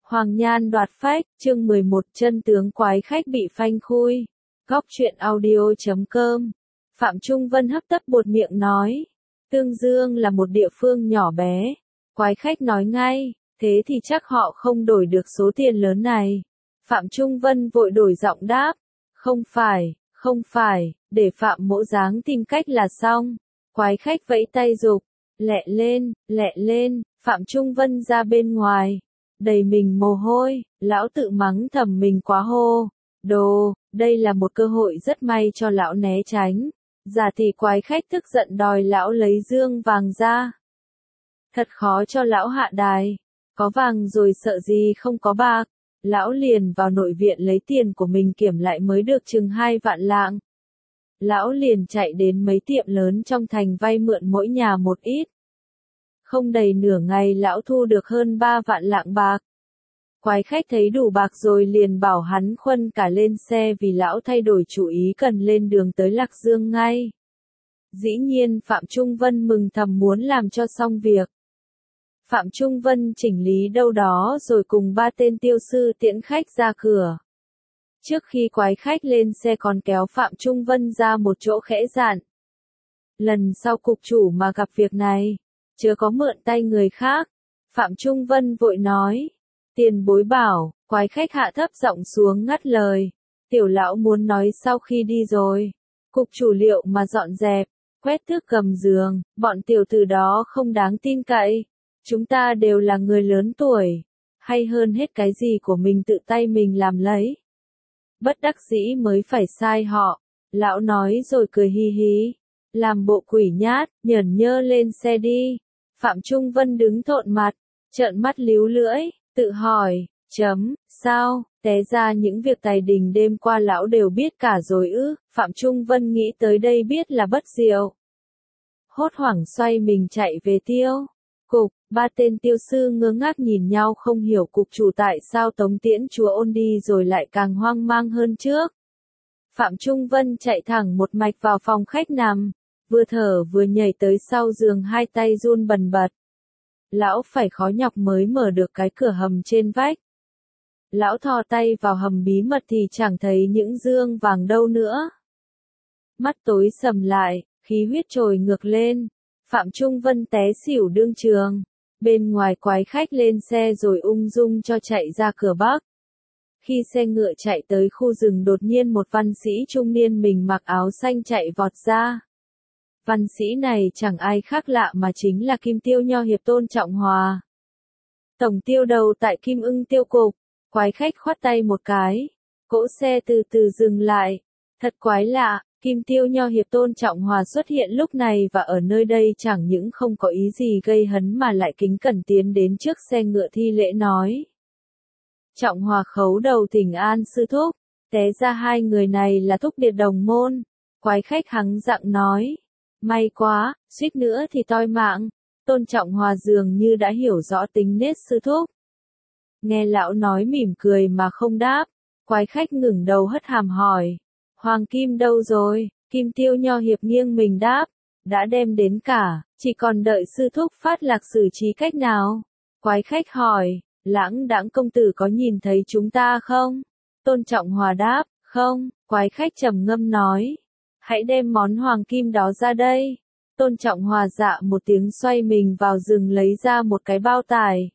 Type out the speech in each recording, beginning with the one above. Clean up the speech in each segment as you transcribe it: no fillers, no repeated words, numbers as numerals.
Hoàng Nhan đoạt phách, chương 11 chân tướng quái khách bị phanh khui. Góc truyện audio.com. Phạm Trung Vân hấp tấp buột miệng nói. Tương Dương là một địa phương nhỏ bé. Quái khách nói ngay, thế thì chắc họ không đổi được số tiền lớn này. Phạm Trung Vân vội đổi giọng đáp. Không phải, để Phạm Mỗ Giáng tìm cách là xong. Quái khách vẫy tay giục. Lẹ lên, Phạm Trung Vân ra bên ngoài. Đầy mình mồ hôi, lão tự mắng thầm mình quá hô. Đây là một cơ hội rất may cho lão né tránh. Giả thì quái khách tức giận đòi lão lấy dương vàng ra. Thật khó cho lão hạ đài. Có vàng rồi sợ gì không có bạc. Lão liền vào nội viện lấy tiền của mình kiểm lại mới được chừng 2 vạn lạng. Lão liền chạy đến mấy tiệm lớn trong thành vay mượn mỗi nhà một ít. Không đầy nửa ngày lão thu được hơn 3 vạn lạng bạc. Quái khách thấy đủ bạc rồi liền bảo hắn khuân cả lên xe vì lão thay đổi chủ ý cần lên đường tới Lạc Dương ngay. Dĩ nhiên Phạm Trung Vân mừng thầm muốn làm cho xong việc. Phạm Trung Vân chỉnh lý đâu đó rồi cùng 3 tên tiêu sư tiễn khách ra cửa. Trước khi quái khách lên xe còn kéo Phạm Trung Vân ra một chỗ khẽ dặn. Lần sau cục chủ mà gặp việc này, chớ có mượn tay người khác. Phạm Trung Vân vội nói. Tiền bối bảo, quái khách hạ thấp giọng xuống ngắt lời. Tiểu lão muốn nói sau khi đi rồi. Cục chủ liệu mà dọn dẹp, quét thước cầm giường, bọn tiểu tử đó không đáng tin cậy. Chúng ta đều là người lớn tuổi. Hay hơn hết cái gì của mình tự tay mình làm lấy. Bất đắc dĩ mới phải sai họ. Lão nói rồi cười hi hi. Làm bộ quỷ nhát, nhởn nhơ lên xe đi. Phạm Trung Vân đứng thộn mặt, trợn mắt líu lưỡi, tự hỏi, sao, té ra những việc tài đình đêm qua lão đều biết cả rồi ư. Phạm Trung Vân nghĩ tới đây biết là bất diệu. Hốt hoảng xoay mình chạy về tiêu cục. 3 tên tiêu sư ngơ ngác nhìn nhau không hiểu cục chủ tại sao tống tiễn chúa ôn đi rồi lại càng hoang mang hơn trước. Phạm Trung Vân chạy thẳng một mạch vào phòng khách nằm, vừa thở vừa nhảy tới sau giường, hai tay run bần bật. Lão phải khó nhọc mới mở được cái cửa hầm trên vách. Lão thò tay vào hầm bí mật thì chẳng thấy những dương vàng đâu nữa. Mắt tối sầm lại, khí huyết trồi ngược lên. Phạm Trung Vân té xỉu đương trường. Bên ngoài quái khách lên xe rồi ung dung cho chạy ra cửa Bắc. Khi xe ngựa chạy tới khu rừng đột nhiên một văn sĩ trung niên mình mặc áo xanh chạy vọt ra. Văn sĩ này chẳng ai khác lạ mà chính là Kim Tiêu Nho Hiệp Tôn Trọng Hòa. Tổng tiêu đầu tại Kim Ưng tiêu cục. Quái khách khoát tay một cái. Cỗ xe từ từ dừng lại. Thật quái lạ, Kim Tiêu Nho Hiệp Tôn Trọng Hòa xuất hiện lúc này và ở nơi đây chẳng những không có ý gì gây hấn mà lại kính cẩn tiến đến trước xe ngựa thi lễ nói. Trọng Hòa khấu đầu thỉnh an sư thúc. Té ra 2 người này là thúc biệt đồng môn. Quái khách hắng giọng nói. May quá, suýt nữa thì toi mạng. Tôn Trọng Hòa dường như đã hiểu rõ tính nết sư thúc. Nghe lão nói mỉm cười mà không đáp. Quái khách ngẩng đầu hất hàm hỏi. Hoàng Kim đâu rồi? Kim Tiêu Nho Hiệp nghiêng mình đáp. Đã đem đến cả, chỉ còn đợi sư thúc phát lạc xử trí cách nào? Quái khách hỏi. Lãng Đãng công tử có nhìn thấy chúng ta không? Tôn Trọng Hòa đáp. Không. Quái khách trầm ngâm nói. Hãy đem món hoàng kim đó ra đây. Tôn Trọng Hòa dạ một tiếng xoay mình vào rừng lấy ra một cái bao tải.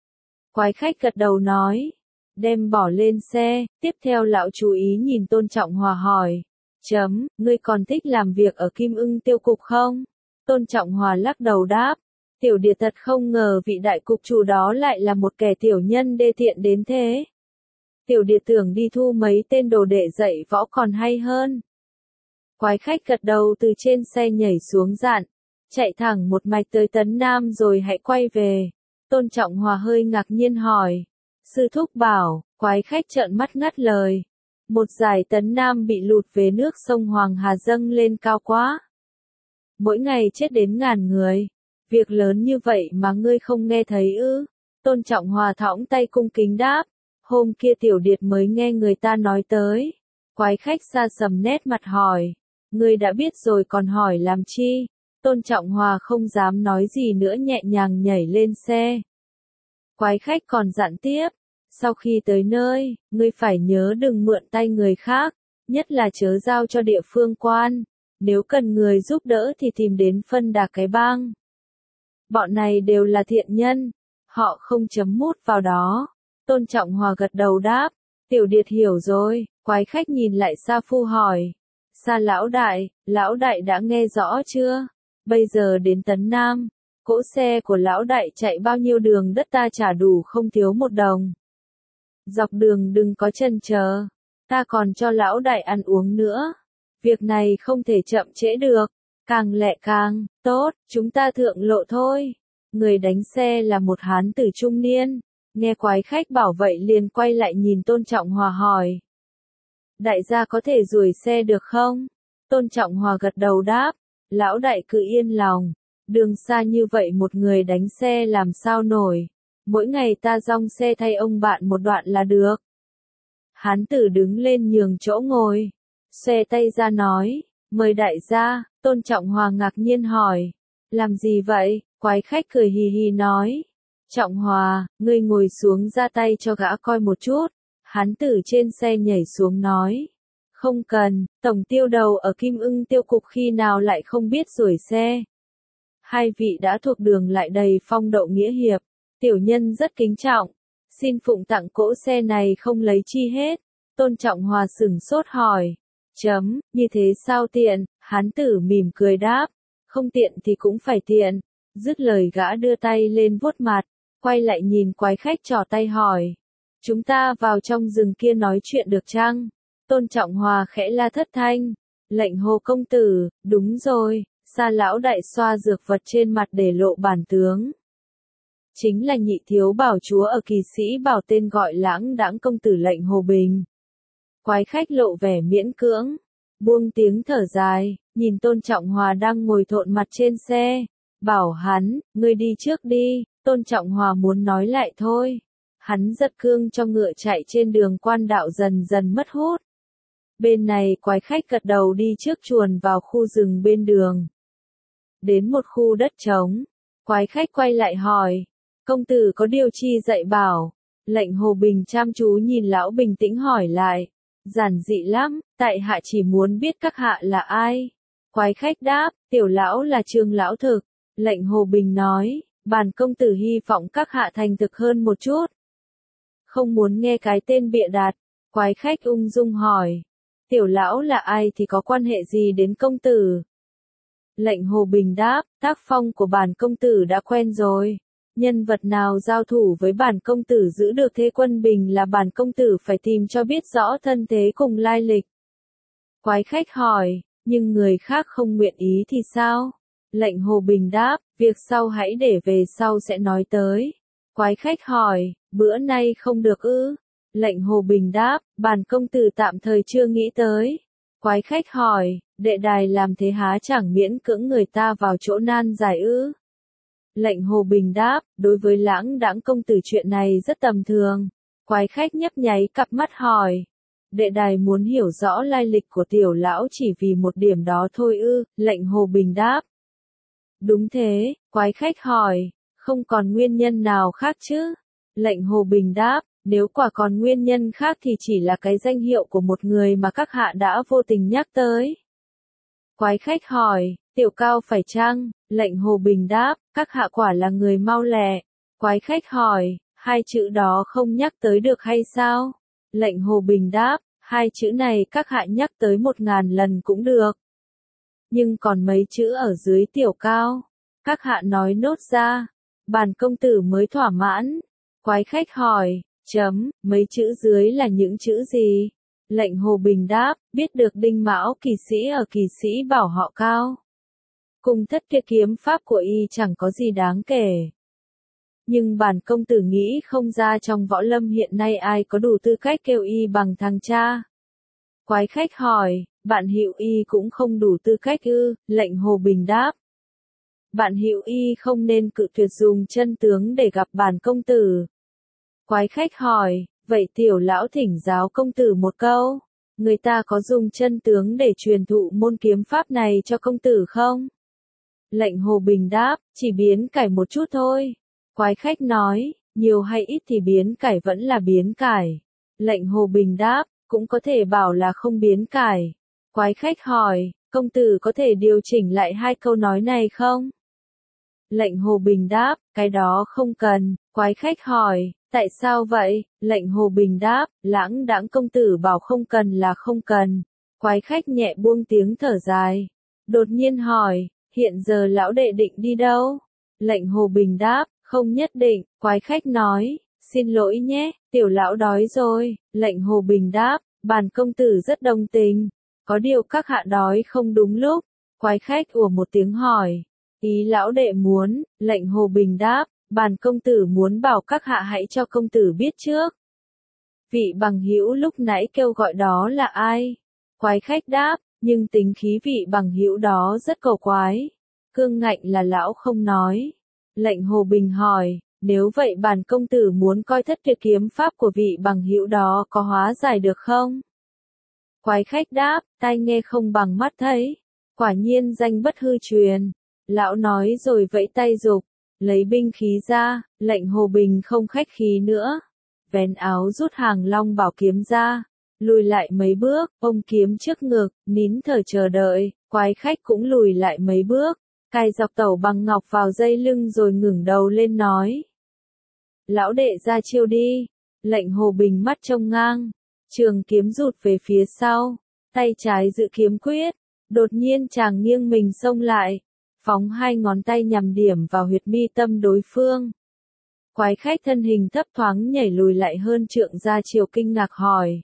Quái khách gật đầu nói. Đem bỏ lên xe. Tiếp theo lão chú ý nhìn Tôn Trọng Hòa hỏi. Ngươi còn thích làm việc ở Kim Ưng tiêu cục không? Tôn Trọng Hòa lắc đầu đáp. Tiểu điệt thật không ngờ vị đại cục chủ đó lại là một kẻ tiểu nhân đê tiện đến thế. Tiểu điệt tưởng đi thu mấy tên đồ đệ dạy võ còn hay hơn. Quái khách gật đầu từ trên xe nhảy xuống dặn. Chạy thẳng một mạch tới Tấn Nam rồi hãy quay về. Tôn Trọng Hòa hơi ngạc nhiên hỏi. Sư thúc bảo, quái khách trợn mắt ngắt lời. Một dải Tấn Nam bị lụt về nước sông Hoàng Hà dâng lên cao quá. Mỗi ngày chết đến ngàn người. Việc lớn như vậy mà ngươi không nghe thấy ư? Tôn Trọng Hòa thõng tay cung kính đáp. Hôm kia tiểu điệt mới nghe người ta nói tới. Quái khách xa sầm nét mặt hỏi. Ngươi đã biết rồi còn hỏi làm chi? Tôn Trọng Hòa không dám nói gì nữa nhẹ nhàng nhảy lên xe. Quái khách còn dặn tiếp. Sau khi tới nơi, ngươi phải nhớ đừng mượn tay người khác, nhất là chớ giao cho địa phương quan. Nếu cần người giúp đỡ thì tìm đến phân đà cái bang. Bọn này đều là thiện nhân, họ không chấm mút vào đó. Tôn Trọng Hòa gật đầu đáp, Tiểu Điệt hiểu rồi. Quái khách nhìn lại Sa Phu hỏi, Sa lão đại đã nghe rõ chưa? Bây giờ đến Tấn Nam, cỗ xe của lão đại chạy bao nhiêu đường đất ta trả đủ không thiếu một đồng. Dọc đường đừng có chần chờ, ta còn cho lão đại ăn uống nữa. Việc này không thể chậm trễ được, càng lẹ càng tốt, chúng ta thượng lộ thôi. Người đánh xe là một hán tử trung niên, nghe quái khách bảo vậy liền quay lại nhìn Tôn Trọng Hòa hỏi. Đại gia có thể đuổi xe được không? Tôn Trọng Hòa gật đầu đáp, lão đại cứ yên lòng, đường xa như vậy một người đánh xe làm sao nổi, mỗi ngày ta dong xe thay ông bạn một đoạn là được. Hán tử đứng lên nhường chỗ ngồi, xòe tay ra nói, mời đại gia. Tôn Trọng Hòa ngạc nhiên hỏi, làm gì vậy? Quái khách cười hì hì nói, Trọng Hòa, ngươi ngồi xuống ra tay cho gã coi một chút. Hán tử trên xe nhảy xuống nói, không cần, tổng tiêu đầu ở Kim Ưng tiêu cục khi nào lại không biết đuổi xe. Hai vị đã thuộc đường lại đầy phong độ nghĩa hiệp, tiểu nhân rất kính trọng, xin phụng tặng cỗ xe này không lấy chi hết. Tôn Trọng Hòa sửng sốt hỏi, như thế sao tiện? Hán tử mỉm cười đáp, không tiện thì cũng phải tiện. Dứt lời gã đưa tay lên vuốt mặt, quay lại nhìn quái khách trỏ tay hỏi, chúng ta vào trong rừng kia nói chuyện được chăng? Tôn Trọng Hòa khẽ la thất thanh, lệnh Hồ công tử. Đúng rồi. Sa lão đại xoa dược vật trên mặt để lộ bản tướng. Chính là nhị thiếu bảo chúa ở Kỳ Sĩ Bảo, tên gọi lãng đãng công tử lệnh Hồ Bình. Quái khách lộ vẻ miễn cưỡng, buông tiếng thở dài, nhìn Tôn Trọng Hòa đang ngồi thộn mặt trên xe, bảo hắn, ngươi đi trước đi. Tôn Trọng Hòa muốn nói lại thôi, hắn giật cương cho ngựa chạy trên đường quan đạo dần dần mất hút. Bên này quái khách gật đầu đi trước chuồn vào khu rừng bên đường. Đến một khu đất trống, quái khách quay lại hỏi, công tử có điều chi dạy bảo? Lệnh Hồ Bình chăm chú nhìn lão bình tĩnh hỏi lại, giản dị lắm, tại hạ chỉ muốn biết các hạ là ai. Quái khách đáp, tiểu lão là Trương lão thực. Lệnh Hồ Bình nói, bản công tử hy vọng các hạ thành thực hơn một chút. Không muốn nghe cái tên bịa đặt. Quái khách ung dung hỏi, tiểu lão là ai thì có quan hệ gì đến công tử? Lệnh Hồ Bình đáp, tác phong của bản công tử đã quen rồi. Nhân vật nào giao thủ với bản công tử giữ được thế quân bình là bản công tử phải tìm cho biết rõ thân thế cùng lai lịch. Quái khách hỏi, nhưng người khác không nguyện ý thì sao? Lệnh Hồ Bình đáp, việc sau hãy để về sau sẽ nói tới. Quái khách hỏi, bữa nay không được ư? Lệnh Hồ Bình đáp, bản công tử tạm thời chưa nghĩ tới. Quái khách hỏi, đệ đài làm thế há chẳng miễn cưỡng người ta vào chỗ nan giải ư? Lệnh Hồ Bình đáp, đối với lãng đãng công tử chuyện này rất tầm thường. Quái khách nhấp nháy cặp mắt hỏi, đệ đài muốn hiểu rõ lai lịch của tiểu lão chỉ vì một điểm đó thôi ư? Lệnh Hồ Bình đáp, đúng thế. Quái khách hỏi, không còn nguyên nhân nào khác chứ? Lệnh Hồ Bình đáp, nếu quả còn nguyên nhân khác thì chỉ là cái danh hiệu của một người mà các hạ đã vô tình nhắc tới. Quái khách hỏi, tiểu cao phải chăng? Lệnh Hồ Bình đáp, các hạ quả là người mau lẹ. Quái khách hỏi, hai chữ đó không nhắc tới được hay sao? Lệnh Hồ Bình đáp, hai chữ này các hạ nhắc tới 1000 lần cũng được. Nhưng còn mấy chữ ở dưới tiểu cao, các hạ nói nốt ra, bản công tử mới thỏa mãn. Quái khách hỏi, mấy chữ dưới là những chữ gì? Lệnh Hồ Bình đáp, biết được Đinh Mão kỳ sĩ ở Kỳ Sĩ Bảo họ Cao. Cùng thất kia kiếm pháp của y chẳng có gì đáng kể. Nhưng bản công tử nghĩ không ra trong võ lâm hiện nay ai có đủ tư cách kêu y bằng thằng cha. Quái khách hỏi, bạn Hữu y cũng không đủ tư cách ư? Lệnh Hồ Bình đáp, bạn Hữu y không nên cự tuyệt dùng chân tướng để gặp bản công tử. Quái khách hỏi, vậy tiểu lão thỉnh giáo công tử một câu, người ta có dùng chân tướng để truyền thụ môn kiếm pháp này cho công tử không? Lệnh Hồ Bình đáp, chỉ biến cải một chút thôi. Quái khách nói, nhiều hay ít thì biến cải vẫn là biến cải. Lệnh Hồ Bình đáp, cũng có thể bảo là không biến cải. Quái khách hỏi, công tử có thể điều chỉnh lại hai câu nói này không? Lệnh Hồ Bình đáp, cái đó không cần. Quái khách hỏi, tại sao vậy? Lệnh Hồ Bình đáp, lãng đãng công tử bảo không cần là không cần. Quái khách nhẹ buông tiếng thở dài. Đột nhiên hỏi, hiện giờ lão đệ định đi đâu? Lệnh Hồ Bình đáp, không nhất định. Quái khách nói, xin lỗi nhé, tiểu lão đói rồi. Lệnh Hồ Bình đáp, bản công tử rất đồng tình. Có điều các hạ đói không đúng lúc. Quái khách ủa một tiếng hỏi, ý lão đệ muốn? Lệnh Hồ Bình đáp, bản công tử muốn bảo các hạ hãy cho công tử biết trước. Vị bằng hữu lúc nãy kêu gọi đó là ai? Quái khách đáp, nhưng tính khí vị bằng hữu đó rất cầu quái. Cương ngạnh là lão không nói. Lệnh Hồ Bình hỏi, nếu vậy bản công tử muốn coi thất tuyệt kiếm pháp của vị bằng hữu đó có hóa giải được không? Quái khách đáp, tai nghe không bằng mắt thấy. Quả nhiên danh bất hư truyền. Lão nói rồi vẫy tay giục, lấy binh khí ra. Lệnh Hồ Bình không khách khí nữa. Vén áo rút hàng long bảo kiếm ra. Lùi lại mấy bước, ôm kiếm trước ngực, nín thở chờ đợi. Quái khách cũng lùi lại mấy bước, cài dọc tẩu bằng ngọc vào dây lưng rồi ngẩng đầu lên nói. Lão đệ ra chiêu đi. Lệnh Hồ Bình mắt trông ngang, trường kiếm rụt về phía sau, tay trái giữ kiếm quyết. Đột nhiên chàng nghiêng mình xông lại, phóng hai ngón tay nhằm điểm vào huyệt mi tâm đối phương. Quái khách thân hình thấp thoáng nhảy lùi lại hơn trượng ra chiều kinh ngạc hỏi.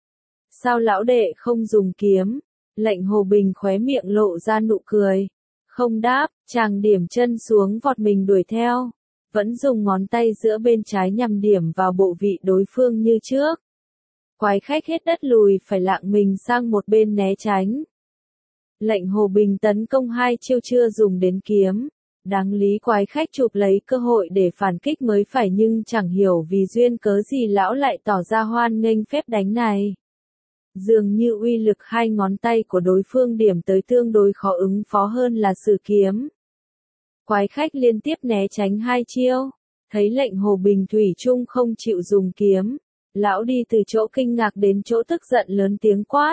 Sao lão đệ không dùng kiếm? Lệnh Hồ Bình khóe miệng lộ ra nụ cười. Không đáp, chàng điểm chân xuống vọt mình đuổi theo. Vẫn dùng ngón tay giữa bên trái nhằm điểm vào bộ vị đối phương như trước. Quái khách hết đất lùi phải lạng mình sang một bên né tránh. Lệnh Hồ Bình tấn công hai chiêu chưa dùng đến kiếm. Đáng lý quái khách chụp lấy cơ hội để phản kích mới phải, nhưng chẳng hiểu vì duyên cớ gì lão lại tỏ ra hoan nghênh phép đánh này. Dường như uy lực hai ngón tay của đối phương điểm tới tương đối khó ứng phó hơn là sử kiếm. Quái khách liên tiếp né tránh hai chiêu. Thấy lệnh Hồ Bình thủy chung không chịu dùng kiếm. Lão đi từ chỗ kinh ngạc đến chỗ tức giận lớn tiếng quát.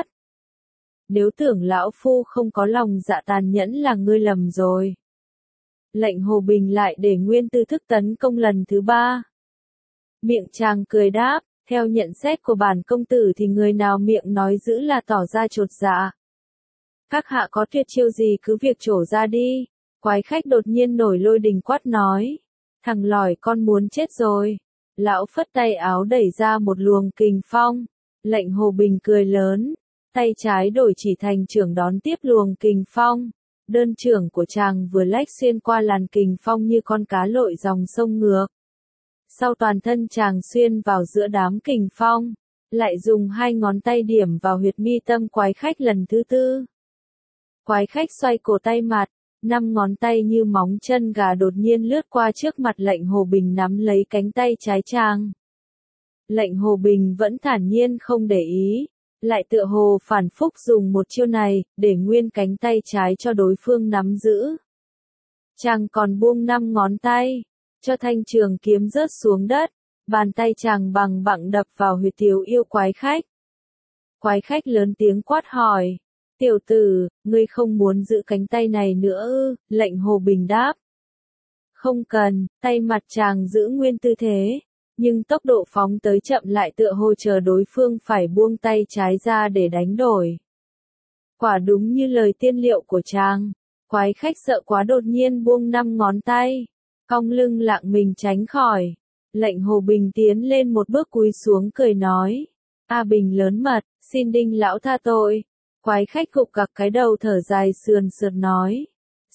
Nếu tưởng lão phu không có lòng dạ tàn nhẫn là ngươi lầm rồi. Lệnh Hồ Bình lại để nguyên tư thức tấn công lần thứ ba. Miệng chàng cười đáp, theo nhận xét của bản công tử thì người nào miệng nói dữ là tỏ ra chột dạ. Các hạ có tuyệt chiêu gì cứ việc trổ ra đi. Quái khách đột nhiên nổi lôi đình quát nói. Thằng lỏi con muốn chết rồi. Lão phất tay áo đẩy ra một luồng kình phong. Lệnh Hồ Bình cười lớn. Tay trái đổi chỉ thành chưởng đón tiếp luồng kình phong. Đơn chưởng của chàng vừa lách xuyên qua làn kình phong như con cá lội dòng sông ngược. Sau toàn thân chàng xuyên vào giữa đám kình phong. Lại dùng hai ngón tay điểm vào huyệt mi tâm quái khách lần thứ tư. Quái khách xoay cổ tay mặt. 5 ngón tay như móng chân gà đột nhiên lướt qua trước mặt lệnh Hồ Bình nắm lấy cánh tay trái chàng. Lệnh Hồ Bình vẫn thản nhiên không để ý. Lại tựa hồ phản phúc dùng một chiêu này, để nguyên cánh tay trái cho đối phương nắm giữ. Chàng còn buông 5 ngón tay, cho thanh trường kiếm rớt xuống đất, bàn tay chàng bằng bặng đập vào huyệt tiểu yêu quái khách. Quái khách lớn tiếng quát hỏi, tiểu tử, ngươi không muốn giữ cánh tay này nữa ư? Lệnh Hồ Bình đáp. Không cần, tay mặt chàng giữ nguyên tư thế. Nhưng tốc độ phóng tới chậm lại tựa hồ chờ đối phương phải buông tay trái ra để đánh đổi. Quả đúng như lời tiên liệu của chàng. Quái khách sợ quá đột nhiên buông 5 ngón tay. Cong lưng lạng mình tránh khỏi. Lệnh Hồ Bình tiến lên một bước cúi xuống cười nói. A Bình lớn mật, xin đinh lão tha tội. Quái khách gục gặc cái đầu thở dài sườn sượt nói.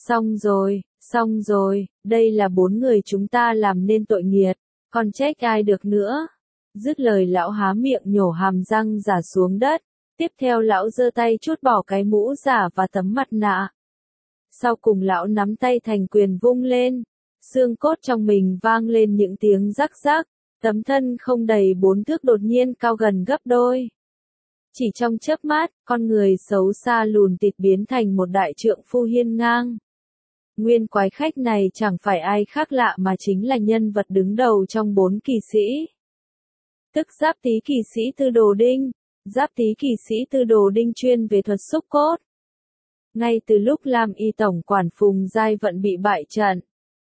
Xong rồi, đây là 4 người chúng ta làm nên tội nghiệt. Còn trách ai được nữa. Dứt lời lão há miệng nhổ hàm răng giả xuống đất. Tiếp theo lão giơ tay trút bỏ cái mũ giả và tấm mặt nạ. Sau cùng lão nắm tay thành quyền vung lên. Xương cốt trong mình vang lên những tiếng rắc rắc. Tấm thân không đầy 4 thước đột nhiên cao gần gấp đôi. Chỉ trong chớp mắt, con người xấu xa lùn tịt biến thành một đại trượng phu hiên ngang. Nguyên quái khách này chẳng phải ai khác lạ mà chính là nhân vật đứng đầu trong 4 kỳ sĩ. Tức Giáp Tý kỳ sĩ Tư Đồ Đinh. Giáp Tý kỳ sĩ Tư Đồ Đinh chuyên về thuật xúc cốt. Ngay từ lúc Lam Y tổng quản Phùng Giai Vận bị bại trận,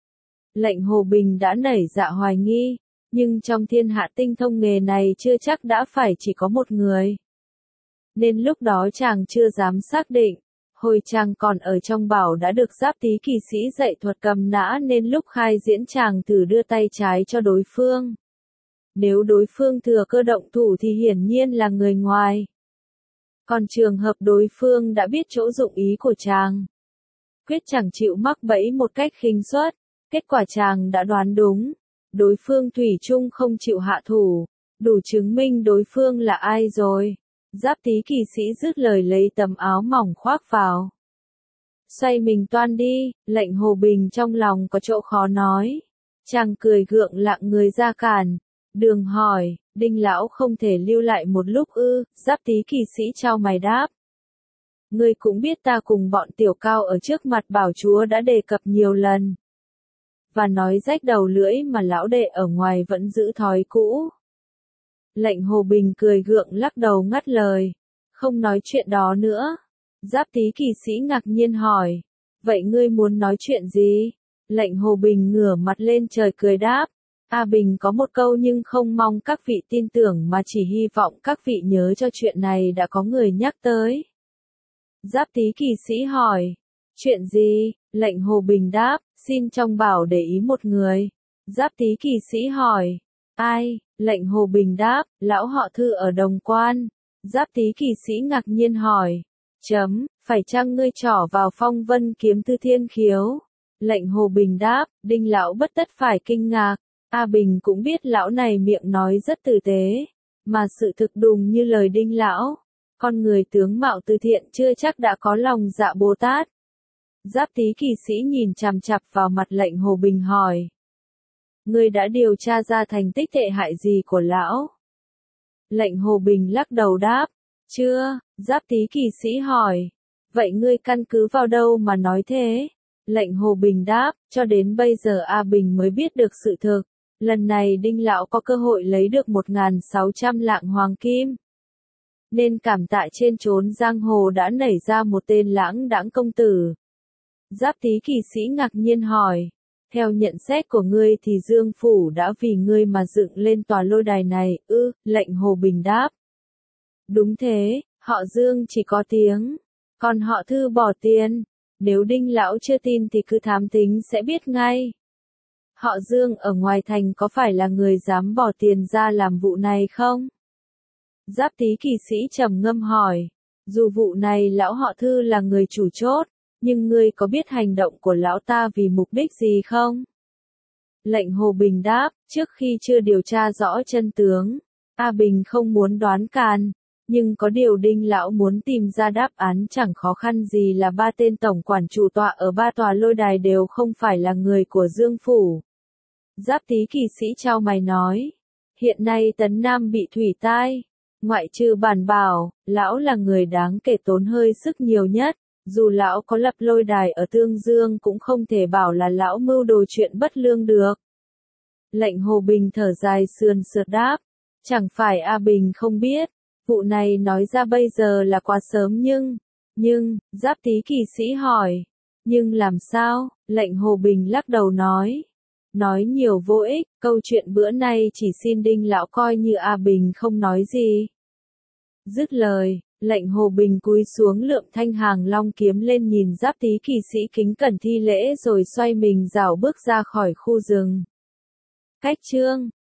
Lệnh Hồ Bình đã nảy dạ hoài nghi, nhưng trong thiên hạ tinh thông nghề này chưa chắc đã phải chỉ có một người. Nên lúc đó chàng chưa dám xác định, hồi chàng còn ở trong bảo đã được Giáp Tý kỳ sĩ dạy thuật cầm nã nên lúc khai diễn chàng thử đưa tay trái cho đối phương. Nếu đối phương thừa cơ động thủ thì hiển nhiên là người ngoài. Còn trường hợp đối phương đã biết chỗ dụng ý của chàng, quyết chẳng chịu mắc bẫy một cách khinh suất, kết quả chàng đã đoán đúng. Đối phương thủy chung không chịu hạ thủ, đủ chứng minh đối phương là ai rồi. Giáp Tý kỳ sĩ dứt lời lấy tấm áo mỏng khoác vào. Xoay mình toan đi, Lệnh Hồ Bình trong lòng có chỗ khó nói. Chàng cười gượng lặng người ra cản. Đường hỏi, Đinh lão không thể lưu lại một lúc ư? Giáp Tý kỳ sĩ chau mày đáp. Ngươi cũng biết ta cùng bọn tiểu cao ở trước mặt bảo chúa đã đề cập nhiều lần. Và nói rách đầu lưỡi mà lão đệ ở ngoài vẫn giữ thói cũ. Lệnh Hồ Bình cười gượng lắc đầu ngắt lời. Không nói chuyện đó nữa. Giáp Tý kỳ sĩ ngạc nhiên hỏi. Vậy ngươi muốn nói chuyện gì? Lệnh Hồ Bình ngửa mặt lên trời cười đáp. A Bình có một câu nhưng không mong các vị tin tưởng mà chỉ hy vọng các vị nhớ cho chuyện này đã có người nhắc tới. Giáp Tý kỳ sĩ hỏi. Chuyện gì? Lệnh Hồ Bình đáp. Xin trong bảo để ý một người. Giáp Tý kỳ sĩ hỏi. Ai? Lệnh Hồ Bình đáp. Lão họ Thư ở Đồng Quan. Giáp Tý kỳ sĩ ngạc nhiên hỏi. Phải chăng ngươi trỏ vào phong vân kiếm Tư Thiên Khiếu? Lệnh Hồ Bình đáp. Đinh lão bất tất phải kinh ngạc. A Bình cũng biết lão này miệng nói rất tử tế, mà sự thực đùng như lời Đinh lão. Con người tướng mạo từ thiện chưa chắc đã có lòng dạ Bồ Tát. Giáp Tý kỳ sĩ nhìn chằm chằm vào mặt Lệnh Hồ Bình hỏi. Ngươi đã điều tra ra thành tích tệ hại gì của lão? Lệnh Hồ Bình lắc đầu đáp. Chưa. Giáp Tý kỳ sĩ hỏi. Vậy ngươi căn cứ vào đâu mà nói thế? Lệnh Hồ Bình đáp. Cho đến bây giờ A Bình mới biết được sự thực. Lần này Đinh lão có cơ hội lấy được 1.600 lạng hoàng kim. Nên cảm tạ trên chốn giang hồ đã nảy ra một tên lãng đãng công tử. Giáp Tý kỳ sĩ ngạc nhiên hỏi. Theo nhận xét của ngươi thì Dương Phủ đã vì ngươi mà dựng lên tòa lôi đài này, ư? Lệnh Hồ Bình đáp. Đúng thế, họ Dương chỉ có tiếng, còn họ Thư bỏ tiền. Nếu Đinh lão chưa tin thì cứ thám tính sẽ biết ngay. Họ Dương ở ngoài thành có phải là người dám bỏ tiền ra làm vụ này không? Giáp Tý kỳ sĩ trầm ngâm hỏi. Dù vụ này lão họ Thư là người chủ chốt, nhưng ngươi có biết hành động của lão ta vì mục đích gì không? Lệnh Hồ Bình đáp. Trước khi chưa điều tra rõ chân tướng, A Bình không muốn đoán càn. Nhưng có điều Đinh lão muốn tìm ra đáp án chẳng khó khăn gì là 3 tên tổng quản chủ tọa ở 3 tòa lôi đài đều không phải là người của Dương Phủ. Giáp Tý kỳ sĩ chau mày nói. Hiện nay Tấn Nam bị thủy tai. Ngoại trừ Bản Bảo, lão là người đáng kể tốn hơi sức nhiều nhất. Dù lão có lập lôi đài ở Tương Dương cũng không thể bảo là lão mưu đồ chuyện bất lương được. Lệnh Hồ Bình thở dài sườn sượt đáp. Chẳng phải A Bình không biết. Vụ này nói ra bây giờ là quá sớm nhưng, Giáp Tý kỳ sĩ hỏi. Nhưng làm sao? Lệnh Hồ Bình lắc đầu nói. Nói nhiều vô ích, câu chuyện bữa nay chỉ xin Đinh lão coi như A Bình không nói gì. Dứt lời, Lệnh Hồ Bình cúi xuống lượm thanh hàng long kiếm lên nhìn Giáp Tý kỳ sĩ kính cẩn thi lễ rồi xoay mình rảo bước ra khỏi khu rừng. Cách chương